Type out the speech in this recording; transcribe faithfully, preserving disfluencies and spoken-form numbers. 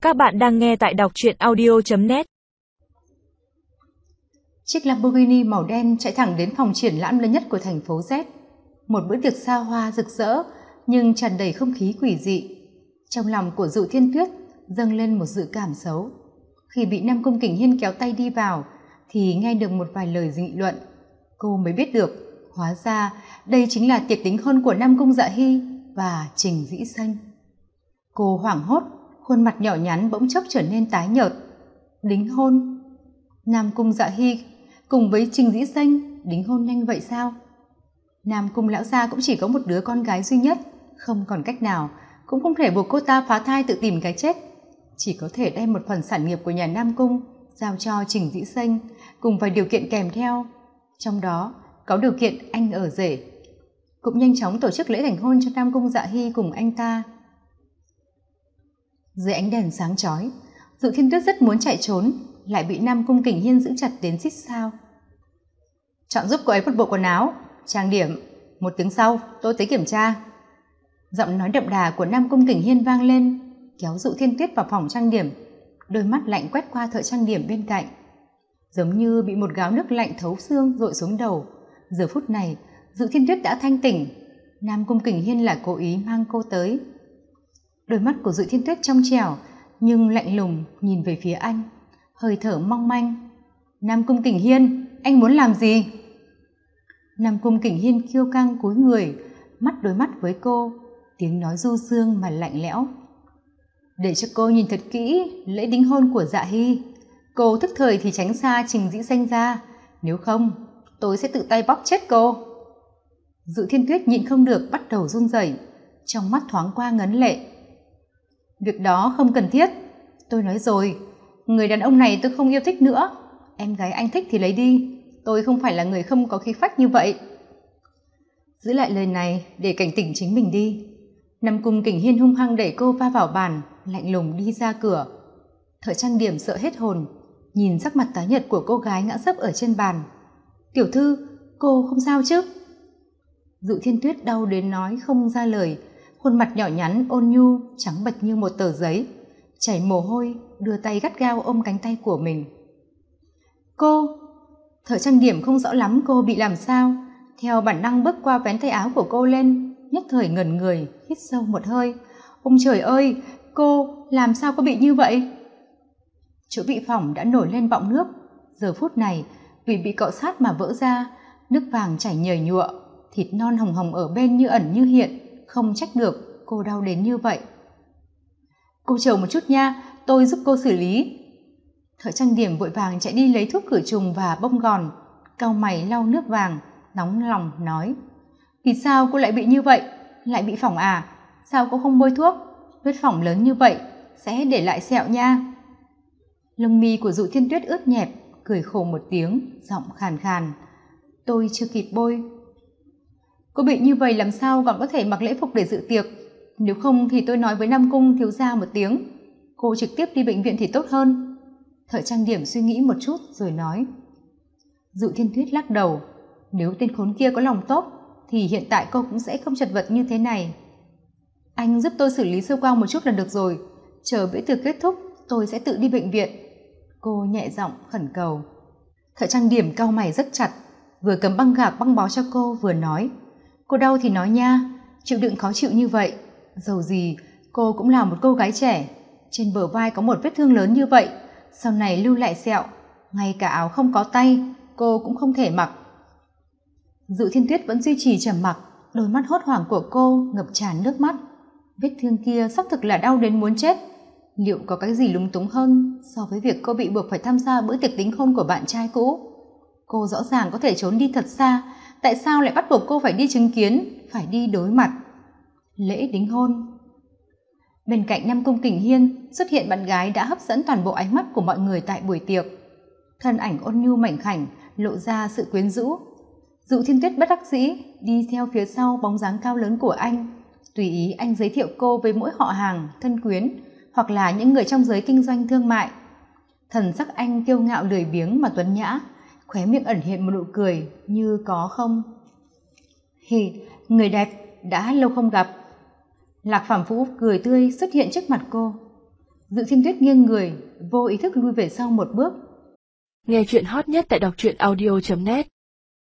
Các bạn đang nghe tại đọc truyện audio chấm net. Chiếc Lamborghini màu đen chạy thẳng đến phòng triển lãm lớn nhất của thành phố Z. Một bữa tiệc xa hoa rực rỡ nhưng tràn đầy không khí quỷ dị. Trong lòng của Dụ Thiên Tuyết dâng lên một dự cảm xấu. Khi bị Nam Cung Kình Hiên kéo tay đi vào thì nghe được một vài lời nghị luận. Cô mới biết được, hóa ra đây chính là tiệc đính hôn của Nam Cung Dạ Hy và Trình Dĩ Xanh. Cô hoảng hốt, khuôn mặt nhỏ nhắn bỗng chốc trở nên tái nhợt. Đính hôn? Nam Cung Dạ Hy cùng với Trình Dĩ Xanh đính hôn nhanh vậy sao? Nam Cung lão gia cũng chỉ có một đứa con gái duy nhất, không còn cách nào, cũng không thể buộc cô ta phá thai tự tìm cái chết. Chỉ có thể đem một phần sản nghiệp của nhà Nam Cung giao cho Trình Dĩ Xanh cùng vài điều kiện kèm theo. Trong đó có điều kiện anh ở rể. Cũng nhanh chóng tổ chức lễ thành hôn cho Nam Cung Dạ Hy cùng anh ta. Dưới ánh đèn sáng chói, Dụ Thiên Tuyết rất muốn chạy trốn, lại bị Nam Cung Kình Hiên giữ chặt đến xít sao. Chọn giúp cô ấy một bộ quần áo, trang điểm, một tiếng sau tôi tới kiểm tra. Giọng nói đậm đà của Nam Cung Kình Hiên vang lên, kéo Dụ Thiên Tuyết vào phòng trang điểm, đôi mắt lạnh quét qua thợ trang điểm bên cạnh, giống như bị một gáo nước lạnh thấu xương dội xuống đầu. Giờ phút này Dụ Thiên Tuyết đã thanh tỉnh, Nam Cung Kình Hiên là cố ý mang cô tới. Đôi mắt của Dụ Thiên Tuyết trong trẻo nhưng lạnh lùng nhìn về phía anh, hơi thở mong manh. Nam Cung Kình Hiên, anh muốn làm gì? Nam Cung Kình Hiên kiêu căng cúi người, mắt đối mắt với cô, tiếng nói du dương mà lạnh lẽo. Để cho cô nhìn thật kỹ lễ đính hôn của Dạ Hy. Cô thức thời thì tránh xa Trình Dĩ Xanh ra, nếu không tôi sẽ tự tay bóp chết cô. Dụ Thiên Tuyết nhịn không được bắt đầu run rẩy, trong mắt thoáng qua ngấn lệ. Việc đó không cần thiết, tôi nói rồi, người đàn ông này tôi không yêu thích nữa. Em gái anh thích thì lấy đi, tôi không phải là người không có khí phách như vậy. Giữ lại lời này để cảnh tỉnh chính mình đi. Nam Cung Kình Hiên hung hăng đẩy cô va vào bàn, lạnh lùng đi ra cửa. Thợ trang điểm sợ hết hồn, nhìn sắc mặt tái nhợt của cô gái ngã sấp ở trên bàn. Tiểu thư, cô không sao chứ? Dụ Thiên Tuyết đau đến nói không ra lời, khuôn mặt nhỏ nhắn ôn nhu trắng bệch như một tờ giấy, chảy mồ hôi, đưa tay gắt gao ôm cánh tay của mình. Cô, thợ trang điểm không rõ lắm cô bị làm sao, theo bản năng bước qua vén tay áo của cô lên, nhất thời ngẩn người, hít sâu một hơi. Ôi trời ơi, cô làm sao có bị như vậy? Chỗ bị phỏng đã nổi lên bọng nước, giờ phút này vì bị cọ sát mà vỡ ra, nước vàng chảy nhời nhụa, thịt non hồng hồng ở bên như ẩn như hiện, không trách được cô đau đến như vậy. Cô chờ một chút nha, tôi giúp cô xử lý. Thợ trang điểm vội vàng chạy đi lấy thuốc khử trùng và bông gòn, cau mày lau nước vàng, nóng lòng nói. Vì sao cô lại bị như vậy? Lại bị phỏng à? Sao cô không bôi thuốc? Vết phỏng lớn như vậy sẽ để lại sẹo nha. Lông mi của Dụ Thiên Tuyết ướt nhẹp, cười khổ một tiếng, giọng khàn khàn. Tôi chưa kịp bôi. Cô bị như vậy làm sao còn có thể mặc lễ phục để dự tiệc? Nếu không thì tôi nói với Nam Cung thiếu gia một tiếng, cô trực tiếp đi bệnh viện thì tốt hơn. Thợ trang điểm suy nghĩ một chút rồi nói. Dụ Thiên Tuyết lắc đầu. Nếu tên khốn kia có lòng tốt thì hiện tại cô cũng sẽ không chật vật như thế này. Anh giúp tôi xử lý sơ qua một chút là được rồi, chờ bữa tiệc kết thúc tôi sẽ tự đi bệnh viện. Cô nhẹ giọng khẩn cầu. Thợ trang điểm cau mày rất chặt, vừa cầm băng gạc băng bó cho cô vừa nói. Cô đau thì nói nha, chịu đựng khó chịu như vậy, dầu gì cô cũng là một cô gái trẻ, trên bờ vai có một vết thương lớn như vậy, sau này lưu lại sẹo, ngay cả áo không có tay cô cũng không thể mặc. Dụ Thiên Tuyết vẫn duy trì trầm mặc, đôi mắt hốt hoảng của cô ngập tràn nước mắt. Vết thương kia xác thực là đau đến muốn chết. Liệu có cái gì lúng túng hơn so với việc cô bị buộc phải tham gia bữa tiệc đính hôn của bạn trai cũ? Cô rõ ràng có thể trốn đi thật xa, tại sao lại bắt buộc cô phải đi chứng kiến, phải đi đối mặt lễ đính hôn? Bên cạnh Nam Cung Kình Hiên xuất hiện bạn gái đã hấp dẫn toàn bộ ánh mắt của mọi người tại buổi tiệc. Thân ảnh ôn nhu mảnh khảnh lộ ra sự quyến rũ. Dụ Thiên Tuyết bất đắc dĩ đi theo phía sau bóng dáng cao lớn của anh, tùy ý anh giới thiệu cô với mỗi họ hàng, thân quyến hoặc là những người trong giới kinh doanh thương mại. Thần sắc anh kiêu ngạo lười biếng mà tuấn nhã, khóe miệng ẩn hiện một nụ cười như có không. Hì, người đẹp, đã lâu không gặp. Lạc Phàm Vũ cười tươi xuất hiện trước mặt cô. Dự Thiên Tuyết nghiêng người, vô ý thức lui về sau một bước. Nghe chuyện hot nhất tại đọc truyện audio chấm net.